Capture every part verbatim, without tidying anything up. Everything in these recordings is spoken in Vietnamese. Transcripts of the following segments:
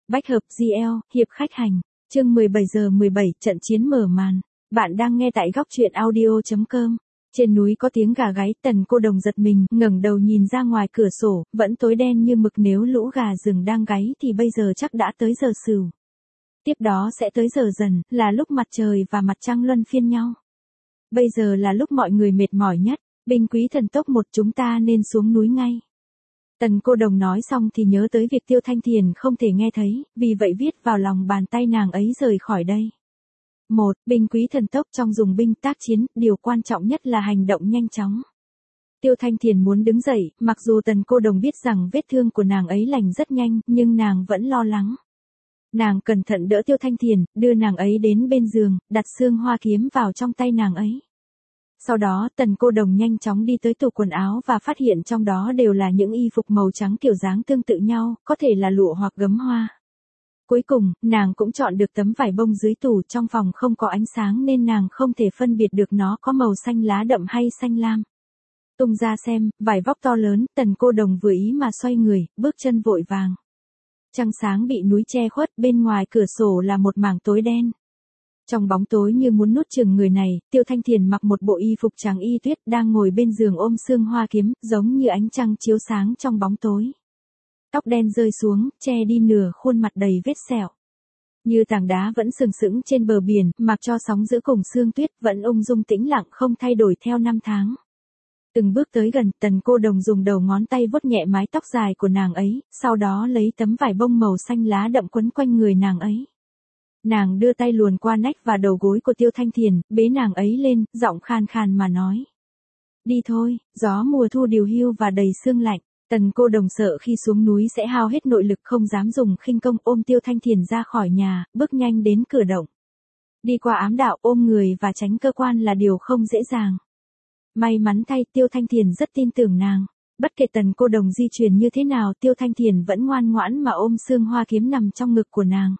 Bách hợp giê lờ, hiệp khách hành. Chương mười bảy giờ mười bảy, trận chiến mở màn. Bạn đang nghe tại góc truyện audio chấm com. Trên núi có tiếng gà gáy, Tần Cô Đồng giật mình, ngẩng đầu nhìn ra ngoài cửa sổ, vẫn tối đen như mực, nếu lũ gà rừng đang gáy thì bây giờ chắc đã tới giờ sửu. Tiếp đó sẽ tới giờ dần, là lúc mặt trời và mặt trăng luân phiên nhau. Bây giờ là lúc mọi người mệt mỏi nhất, binh quý thần tốc một, chúng ta nên xuống núi ngay. Tần Cô Đồng nói xong thì nhớ tới việc Tiêu Thanh Thiền không thể nghe thấy, vì vậy viết vào lòng bàn tay nàng ấy rời khỏi đây. một. Binh quý thần tốc trong dùng binh tác chiến, điều quan trọng nhất là hành động nhanh chóng. Tiêu Thanh Thiền muốn đứng dậy, mặc dù Tần Cô Đồng biết rằng vết thương của nàng ấy lành rất nhanh, nhưng nàng vẫn lo lắng. Nàng cẩn thận đỡ Tiêu Thanh Thiền, đưa nàng ấy đến bên giường, đặt xương hoa kiếm vào trong tay nàng ấy. Sau đó Tần Cô Đồng nhanh chóng đi tới tủ quần áo và phát hiện trong đó đều là những y phục màu trắng kiểu dáng tương tự nhau, có thể là lụa hoặc gấm hoa. Cuối cùng, nàng cũng chọn được tấm vải bông dưới tủ, trong phòng không có ánh sáng nên nàng không thể phân biệt được nó có màu xanh lá đậm hay xanh lam. Tung ra xem, vải vóc to lớn, Tần Cô Đồng vừa ý mà xoay người, bước chân vội vàng. Trăng sáng bị núi che khuất, bên ngoài cửa sổ là một mảng tối đen. Trong bóng tối như muốn nuốt chửng người này, Tiêu Thanh Thiền mặc một bộ y phục trắng y tuyết, đang ngồi bên giường ôm xương hoa kiếm, giống như ánh trăng chiếu sáng trong bóng tối. Tóc đen rơi xuống, che đi nửa khuôn mặt đầy vết sẹo. Như tảng đá vẫn sừng sững trên bờ biển, mặc cho sóng giữa cùng sương tuyết, vẫn ung dung tĩnh lặng không thay đổi theo năm tháng. Từng bước tới gần, Tần Cô Đồng dùng đầu ngón tay vuốt nhẹ mái tóc dài của nàng ấy, sau đó lấy tấm vải bông màu xanh lá đậm quấn quanh người nàng ấy. Nàng đưa tay luồn qua nách và đầu gối của Tiêu Thanh Thiền, bế nàng ấy lên, giọng khan khan mà nói. Đi thôi, gió mùa thu điều hưu và đầy sương lạnh. Tần Cô Đồng sợ khi xuống núi sẽ hao hết nội lực, không dám dùng khinh công, ôm Tiêu Thanh Thiền ra khỏi nhà, bước nhanh đến cửa động. Đi qua ám đạo, ôm người và tránh cơ quan là điều không dễ dàng. May mắn thay, Tiêu Thanh Thiền rất tin tưởng nàng. Bất kể Tần Cô Đồng di chuyển như thế nào, Tiêu Thanh Thiền vẫn ngoan ngoãn mà ôm xương hoa kiếm nằm trong ngực của nàng.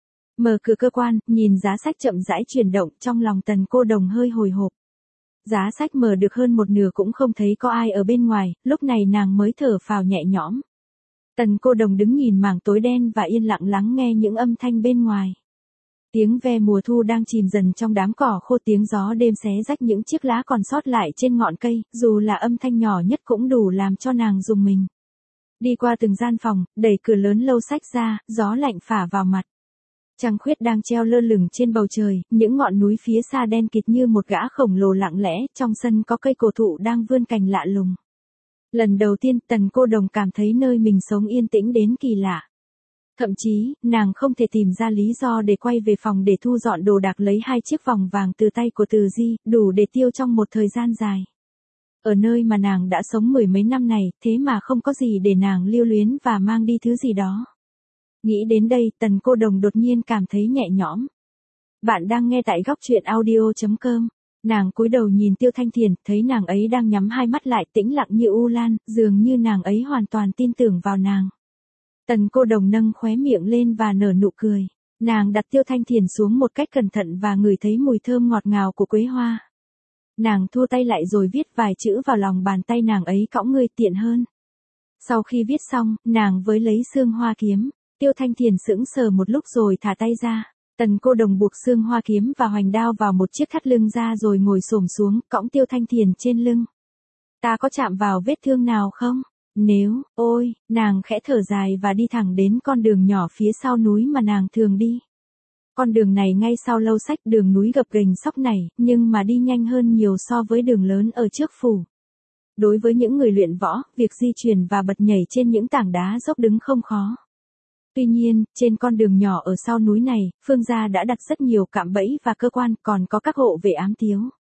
Mở cửa cơ quan, nhìn giá sách chậm rãi chuyển động, trong lòng Tần Cô Đồng hơi hồi hộp. Giá sách mở được hơn một nửa cũng không thấy có ai ở bên ngoài, lúc này nàng mới thở phào nhẹ nhõm. Tần Cô Đồng đứng nhìn mảng tối đen và yên lặng lắng nghe những âm thanh bên ngoài. Tiếng ve mùa thu đang chìm dần trong đám cỏ khô, tiếng gió đêm xé rách những chiếc lá còn sót lại trên ngọn cây, dù là âm thanh nhỏ nhất cũng đủ làm cho nàng rùng mình. Đi qua từng gian phòng, đẩy cửa lớn lâu sách ra, gió lạnh phả vào mặt. Trăng khuyết đang treo lơ lửng trên bầu trời, những ngọn núi phía xa đen kịt như một gã khổng lồ lặng lẽ, trong sân có cây cổ thụ đang vươn cành lạ lùng. Lần đầu tiên, Tần Cô Đồng cảm thấy nơi mình sống yên tĩnh đến kỳ lạ. Thậm chí, nàng không thể tìm ra lý do để quay về phòng để thu dọn đồ đạc, lấy hai chiếc vòng vàng từ tay của Từ Di, đủ để tiêu trong một thời gian dài. Ở nơi mà nàng đã sống mười mấy năm này, thế mà không có gì để nàng lưu luyến và mang đi thứ gì đó. Nghĩ đến đây, Tần Cô Đồng đột nhiên cảm thấy nhẹ nhõm. Bạn đang nghe tại góc truyện audio chấm com. Nàng cúi đầu nhìn Tiêu Thanh Thiền, thấy nàng ấy đang nhắm hai mắt lại, tĩnh lặng như u lan, dường như nàng ấy hoàn toàn tin tưởng vào nàng. Tần Cô Đồng nâng khóe miệng lên và nở nụ cười. Nàng đặt Tiêu Thanh Thiền xuống một cách cẩn thận và ngửi thấy mùi thơm ngọt ngào của quế hoa. Nàng thua tay lại rồi viết vài chữ vào lòng bàn tay nàng ấy, cõng người tiện hơn. Sau khi viết xong, nàng với lấy xương hoa kiếm. Tiêu Thanh Thiền sững sờ một lúc rồi thả tay ra. Tần Cô Đồng buộc xương hoa kiếm và hoành đao vào một chiếc thắt lưng ra rồi ngồi xổm xuống, cõng Tiêu Thanh Thiền trên lưng. Ta có chạm vào vết thương nào không? Nếu, ôi, nàng khẽ thở dài và đi thẳng đến con đường nhỏ phía sau núi mà nàng thường đi. Con đường này ngay sau lâu sách, đường núi gập ghềnh sóc nảy, nhưng mà đi nhanh hơn nhiều so với đường lớn ở trước phủ. Đối với những người luyện võ, việc di chuyển và bật nhảy trên những tảng đá dốc đứng không khó. Tuy nhiên, trên con đường nhỏ ở sau núi này, Phương gia đã đặt rất nhiều cạm bẫy và cơ quan, còn có các hộ vệ ám tiếu.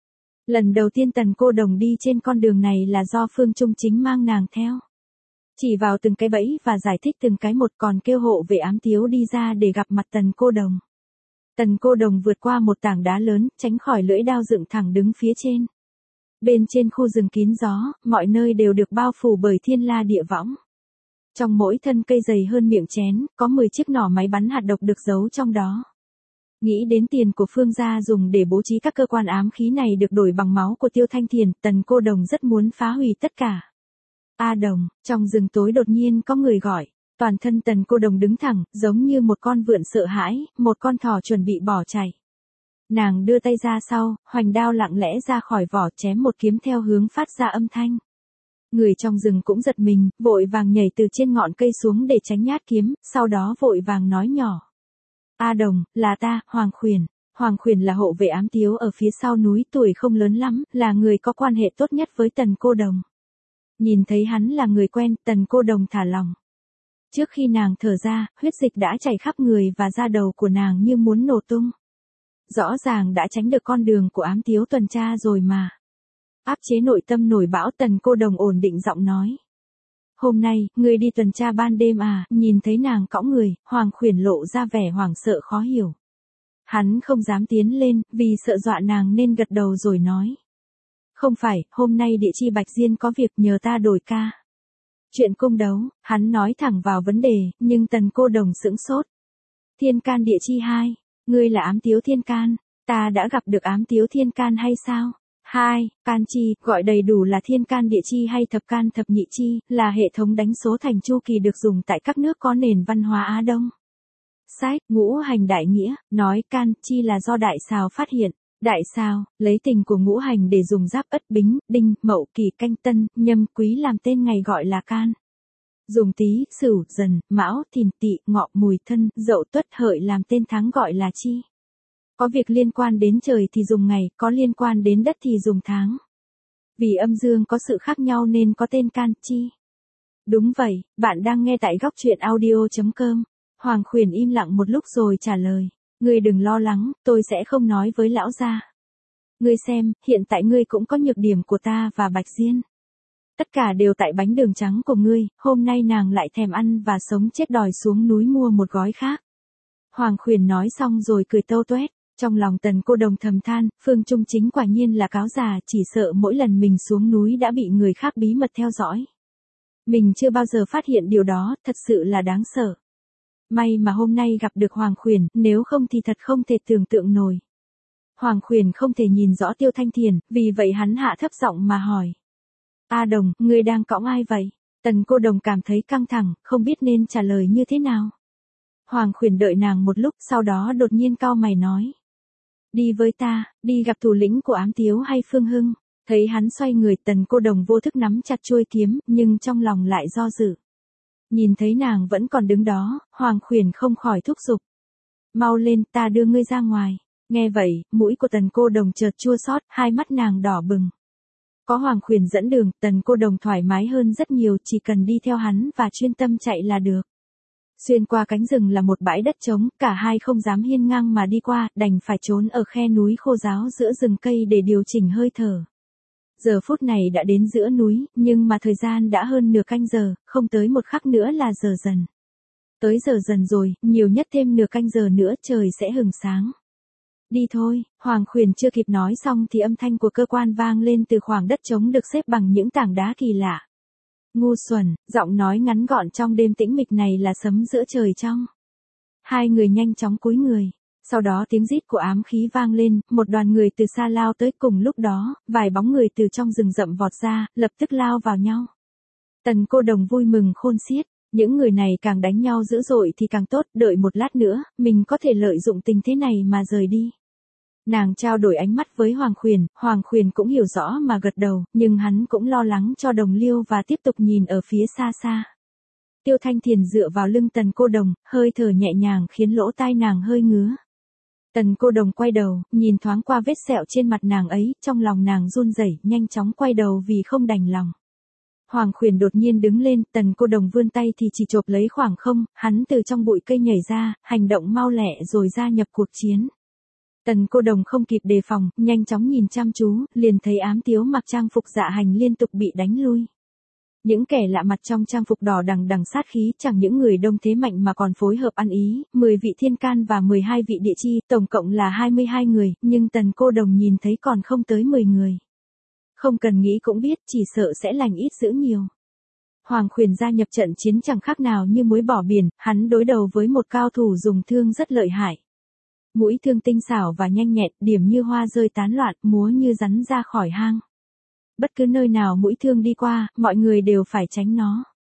Lần đầu tiên Tần Cô Đồng đi trên con đường này là do Phương Trung Chính mang nàng theo. Chỉ vào từng cái bẫy và giải thích từng cái một, còn kêu hộ vệ ám tiếu đi ra để gặp mặt Tần Cô Đồng. Tần Cô Đồng vượt qua một tảng đá lớn, tránh khỏi lưỡi đao dựng thẳng đứng phía trên. Bên trên khu rừng kín gió, mọi nơi đều được bao phủ bởi thiên la địa võng. Trong mỗi thân cây dày hơn miệng chén, có mười chiếc nỏ máy bắn hạt độc được giấu trong đó. Nghĩ đến tiền của Phương gia dùng để bố trí các cơ quan ám khí này được đổi bằng máu của Tiêu Thanh Thiền, Tần Cô Đồng rất muốn phá hủy tất cả. A Đồng, trong rừng tối đột nhiên có người gọi. Toàn thân Tần Cô Đồng đứng thẳng, giống như một con vượn sợ hãi, một con thỏ chuẩn bị bỏ chạy. Nàng đưa tay ra sau, hoành đao lặng lẽ ra khỏi vỏ chém một kiếm theo hướng phát ra âm thanh. Người trong rừng cũng giật mình, vội vàng nhảy từ trên ngọn cây xuống để tránh nhát kiếm, sau đó vội vàng nói nhỏ. A Đồng, là ta, Hoàng Khuyển. Hoàng Khuyển là hộ vệ ám tiếu ở phía sau núi, tuổi không lớn lắm, là người có quan hệ tốt nhất với Tần Cô Đồng. Nhìn thấy hắn là người quen, Tần Cô Đồng thả lòng. Trước khi nàng thở ra, huyết dịch đã chảy khắp người và da đầu của nàng như muốn nổ tung. Rõ ràng đã tránh được con đường của ám tiếu tuần tra rồi mà. Áp chế nội tâm nổi bão, Tần Cô Đồng ổn định giọng nói. Hôm nay, ngươi đi tuần tra ban đêm à? Nhìn thấy nàng cõng người, Hoàng Khuyển lộ ra vẻ hoảng sợ khó hiểu. Hắn không dám tiến lên, vì sợ dọa nàng nên gật đầu rồi nói. Không phải, hôm nay địa chi Bạch Diên có việc nhờ ta đổi ca. Chuyện cung đấu, hắn nói thẳng vào vấn đề, nhưng Tần Cô Đồng sững sốt. Thiên can địa chi hai, ngươi là ám tiếu thiên can, ta đã gặp được ám tiếu thiên can hay sao? Hai, can chi, gọi đầy đủ là thiên can địa chi hay thập can thập nhị chi, là hệ thống đánh số thành chu kỳ được dùng tại các nước có nền văn hóa Á Đông. Sách, ngũ hành đại nghĩa, nói can chi là do đại xào phát hiện. Đại sao, lấy tình của ngũ hành để dùng giáp Ất Bính, Đinh, Mậu, Kỷ, Canh, Tân, Nhâm, Quý làm tên ngày gọi là can. Dùng Tý, Sửu, Dần, Mão, Thìn, Tỵ, Ngọ, Mùi, Thân, Dậu, Tuất, Hợi làm tên tháng gọi là chi. Có việc liên quan đến trời thì dùng ngày, có liên quan đến đất thì dùng tháng. Vì âm dương có sự khác nhau nên có tên can, chi. Đúng vậy, bạn đang nghe tại góc truyện audio chấm com. Hoàng Khuyển im lặng một lúc rồi trả lời. Ngươi đừng lo lắng, tôi sẽ không nói với lão gia. Ngươi xem, hiện tại ngươi cũng có nhược điểm của ta và Bạch Diên. Tất cả đều tại bánh đường trắng của ngươi, hôm nay nàng lại thèm ăn và sống chết đòi xuống núi mua một gói khác. Hoàng Khuyển nói xong rồi cười tâu tuét, trong lòng Tần Cô Đồng thầm than, Phương Trung Chính quả nhiên là cáo già, chỉ sợ mỗi lần mình xuống núi đã bị người khác bí mật theo dõi. Mình chưa bao giờ phát hiện điều đó, thật sự là đáng sợ. May mà hôm nay gặp được Hoàng Khuyển, nếu không thì thật không thể tưởng tượng nổi. Hoàng Khuyển không thể nhìn rõ Tiêu Thanh Thiền, vì vậy hắn hạ thấp giọng mà hỏi. A Đồng, ngươi đang cõng ai vậy? Tần Cô Đồng cảm thấy căng thẳng, không biết nên trả lời như thế nào. Hoàng Khuyển đợi nàng một lúc, sau đó đột nhiên cau mày nói. Đi với ta, đi gặp thủ lĩnh của ám tiếu hay Phương Hưng. Thấy hắn xoay người, Tần Cô Đồng vô thức nắm chặt chuôi kiếm, nhưng trong lòng lại do dự. Nhìn thấy nàng vẫn còn đứng đó, Hoàng Khuyển không khỏi thúc giục. Mau lên, ta đưa ngươi ra ngoài. Nghe vậy, mũi của Tần Cô Đồng chợt chua xót, hai mắt nàng đỏ bừng. Có Hoàng Khuyển dẫn đường, Tần Cô Đồng thoải mái hơn rất nhiều, chỉ cần đi theo hắn và chuyên tâm chạy là được. Xuyên qua cánh rừng là một bãi đất trống, cả hai không dám hiên ngang mà đi qua, đành phải trốn ở khe núi khô ráo giữa rừng cây để điều chỉnh hơi thở. Giờ phút này đã đến giữa núi, nhưng mà thời gian đã hơn nửa canh giờ, không tới một khắc nữa là giờ dần. Tới giờ dần rồi, nhiều nhất thêm nửa canh giờ nữa trời sẽ hừng sáng. Đi thôi, Hoàng Khuyển chưa kịp nói xong thì âm thanh của cơ quan vang lên từ khoảng đất trống được xếp bằng những tảng đá kỳ lạ. Ngu xuẩn, giọng nói ngắn gọn trong đêm tĩnh mịch này là sấm giữa trời trong. Hai người nhanh chóng cúi người. Sau đó tiếng rít của ám khí vang lên, một đoàn người từ xa lao tới, cùng lúc đó, vài bóng người từ trong rừng rậm vọt ra, lập tức lao vào nhau. Tần Cô Đồng vui mừng khôn xiết, những người này càng đánh nhau dữ dội thì càng tốt, đợi một lát nữa, mình có thể lợi dụng tình thế này mà rời đi. Nàng trao đổi ánh mắt với Hoàng Khuyển, Hoàng Khuyển cũng hiểu rõ mà gật đầu, nhưng hắn cũng lo lắng cho Đồng Liêu và tiếp tục nhìn ở phía xa xa. Tiêu Thanh Thiền dựa vào lưng Tần Cô Đồng, hơi thở nhẹ nhàng khiến lỗ tai nàng hơi ngứa. Tần Cô Đồng quay đầu, nhìn thoáng qua vết sẹo trên mặt nàng ấy, trong lòng nàng run rẩy, nhanh chóng quay đầu vì không đành lòng. Hoàng Khuyển đột nhiên đứng lên, Tần Cô Đồng vươn tay thì chỉ chộp lấy khoảng không, hắn từ trong bụi cây nhảy ra, hành động mau lẹ rồi gia nhập cuộc chiến. Tần Cô Đồng không kịp đề phòng, nhanh chóng nhìn chăm chú, liền thấy ám tiếu mặc trang phục dạ hành liên tục bị đánh lui. Những kẻ lạ mặt trong trang phục đỏ đằng đằng sát khí, chẳng những người đông thế mạnh mà còn phối hợp ăn ý, mười vị thiên can và mười hai vị địa chi, tổng cộng là hai mươi hai người, nhưng Tần Cô Đồng nhìn thấy còn không tới mười người. Không cần nghĩ cũng biết, chỉ sợ sẽ lành ít dữ nhiều. Hoàng Khuyển gia nhập trận chiến chẳng khác nào như muối bỏ biển, hắn đối đầu với một cao thủ dùng thương rất lợi hại. Mũi thương tinh xảo và nhanh nhẹn, điểm như hoa rơi tán loạn, múa như rắn ra khỏi hang. Bất cứ nơi nào mũi thương đi qua, mọi người đều phải tránh nó.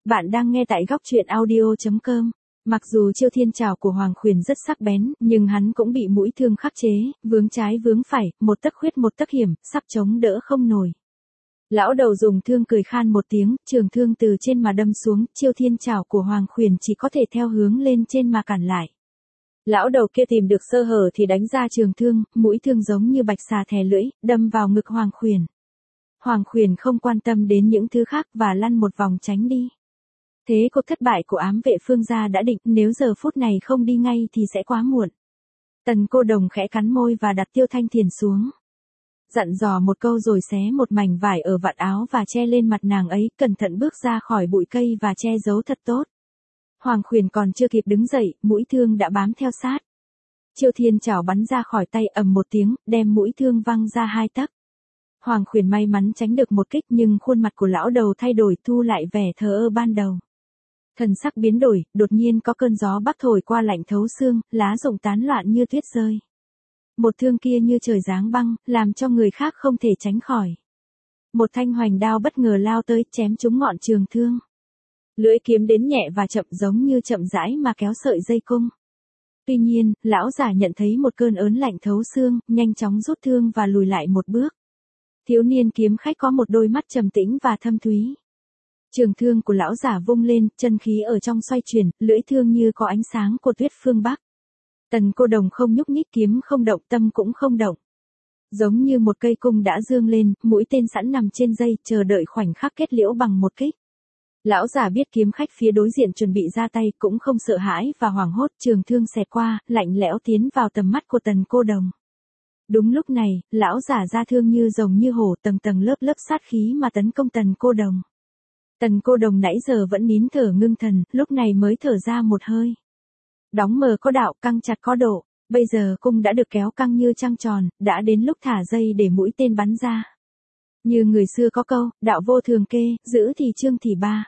Bạn đang nghe tại góc truyện audio chấm com. Mặc dù chiêu thiên trảo của Hoàng Khuyển rất sắc bén, nhưng hắn cũng bị mũi thương khắc chế, vướng trái vướng phải, một tấc khuyết một tấc hiểm, sắp chống đỡ không nổi. Lão đầu dùng thương cười khan một tiếng, trường thương từ trên mà đâm xuống, chiêu thiên trảo của Hoàng Khuyển chỉ có thể theo hướng lên trên mà cản lại. Lão đầu kia tìm được sơ hở thì đánh ra trường thương, mũi thương giống như bạch xà thè lưỡi, đâm vào ngực Hoàng Khuyển. Hoàng Khuyển không quan tâm đến những thứ khác và lăn một vòng tránh đi. Thế cuộc thất bại của ám vệ Phương gia đã định, nếu giờ phút này không đi ngay thì sẽ quá muộn. Tần Cô Đồng khẽ cắn môi và đặt Tiêu Thanh Thiền xuống. Dặn dò một câu rồi xé một mảnh vải ở vạt áo và che lên mặt nàng ấy, cẩn thận bước ra khỏi bụi cây và che giấu thật tốt. Hoàng Khuyển còn chưa kịp đứng dậy, mũi thương đã bám theo sát. Chiêu thiên trảo bắn ra khỏi tay ầm một tiếng, đem mũi thương văng ra hai tấc. Hoàng Khuyển may mắn tránh được một kích nhưng khuôn mặt của lão đầu thay đổi, thu lại vẻ thờ ơ ban đầu. Thần sắc biến đổi, đột nhiên có cơn gió bắc thổi qua lạnh thấu xương, lá rụng tán loạn như tuyết rơi. Một thương kia như trời giáng băng, làm cho người khác không thể tránh khỏi. Một thanh hoành đao bất ngờ lao tới, chém trúng ngọn trường thương. Lưỡi kiếm đến nhẹ và chậm giống như chậm rãi mà kéo sợi dây cung. Tuy nhiên, lão giả nhận thấy một cơn ớn lạnh thấu xương, nhanh chóng rút thương và lùi lại một bước. Thiếu niên kiếm khách có một đôi mắt trầm tĩnh và thâm thúy. Trường thương của lão giả vung lên, chân khí ở trong xoay chuyển, lưỡi thương như có ánh sáng của tuyết phương Bắc. Tần Cô Đồng không nhúc nhích, kiếm không động, tâm cũng không động. Giống như một cây cung đã dương lên, mũi tên sẵn nằm trên dây, chờ đợi khoảnh khắc kết liễu bằng một kích. Lão giả biết kiếm khách phía đối diện chuẩn bị ra tay, cũng không sợ hãi và hoảng hốt, trường thương xẹt qua, lạnh lẽo tiến vào tầm mắt của Tần Cô Đồng. Đúng lúc này, lão giả ra thương như rồng như hổ, tầng tầng lớp lớp sát khí mà tấn công Tần Cô Đồng. Tần Cô Đồng nãy giờ vẫn nín thở ngưng thần, lúc này mới thở ra một hơi. Đóng mờ có đạo, căng chặt có độ, bây giờ cung đã được kéo căng như trăng tròn, đã đến lúc thả dây để mũi tên bắn ra. Như người xưa có câu, đạo vô thường kê, giữ thì chương thì ba.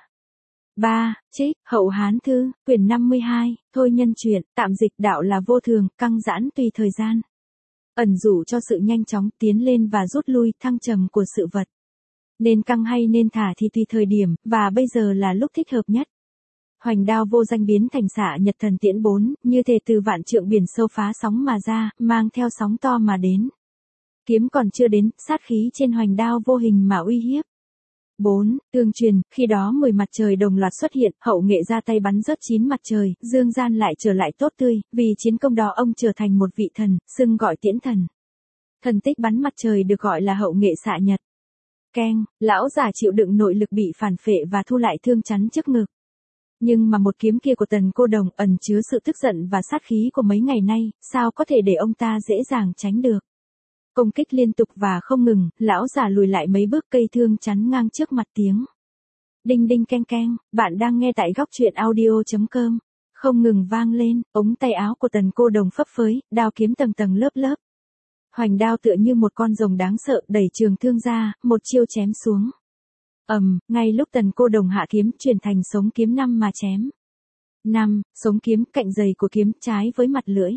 ba. Trích, Hậu Hán Thư, quyển năm mươi hai, thôi nhân chuyện, tạm dịch đạo là vô thường, căng giãn tùy thời gian. Ẩn dụ cho sự nhanh chóng tiến lên và rút lui, thăng trầm của sự vật. Nên căng hay nên thả thì tùy thời điểm, và bây giờ là lúc thích hợp nhất. Hoành đao vô danh biến thành xạ nhật thần tiễn bốn, như thể từ vạn trượng biển sâu phá sóng mà ra, mang theo sóng to mà đến. Kiếm còn chưa đến, sát khí trên hoành đao vô hình mà uy hiếp. bốn. Tương truyền, khi đó mười mặt trời đồng loạt xuất hiện, hậu nghệ ra tay bắn rớt chín mặt trời, dương gian lại trở lại tốt tươi, vì chiến công đó ông trở thành một vị thần, xưng gọi tiễn thần. Thần tích bắn mặt trời được gọi là hậu nghệ xạ nhật. Keng, lão giả chịu đựng nội lực bị phản phệ và thu lại thương chắn trước ngực. Nhưng mà một kiếm kia của Tần Cô Đồng ẩn chứa sự tức giận và sát khí của mấy ngày nay, sao có thể để ông ta dễ dàng tránh được. Công kích liên tục và không ngừng, lão giả lùi lại mấy bước, cây thương chắn ngang trước mặt tiếng. Đinh đinh keng keng, bạn đang nghe tại góc truyện audio chấm com. Không ngừng vang lên, ống tay áo của Tần Cô Đồng phấp phới, đao kiếm tầng tầng lớp lớp. Hoành đao tựa như một con rồng đáng sợ, đẩy trường thương ra, một chiêu chém xuống. Ầm, um, ngay lúc Tần Cô Đồng hạ kiếm, chuyển thành sống kiếm năm mà chém. năm, sống kiếm, cạnh dày của kiếm, trái với mặt lưỡi.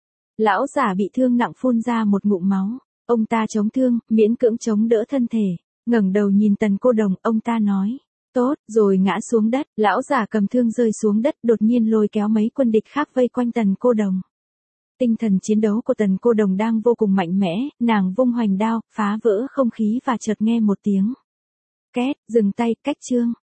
Lão giả bị thương nặng phun ra một ngụm máu, ông ta chống thương, miễn cưỡng chống đỡ thân thể, ngẩng đầu nhìn Tần Cô Đồng, ông ta nói, tốt, rồi ngã xuống đất, lão giả cầm thương rơi xuống đất, đột nhiên lôi kéo mấy quân địch khác vây quanh Tần Cô Đồng. Tinh thần chiến đấu của Tần Cô Đồng đang vô cùng mạnh mẽ, nàng vung hoành đao, phá vỡ không khí và chợt nghe một tiếng. Két, dừng tay, cách chương.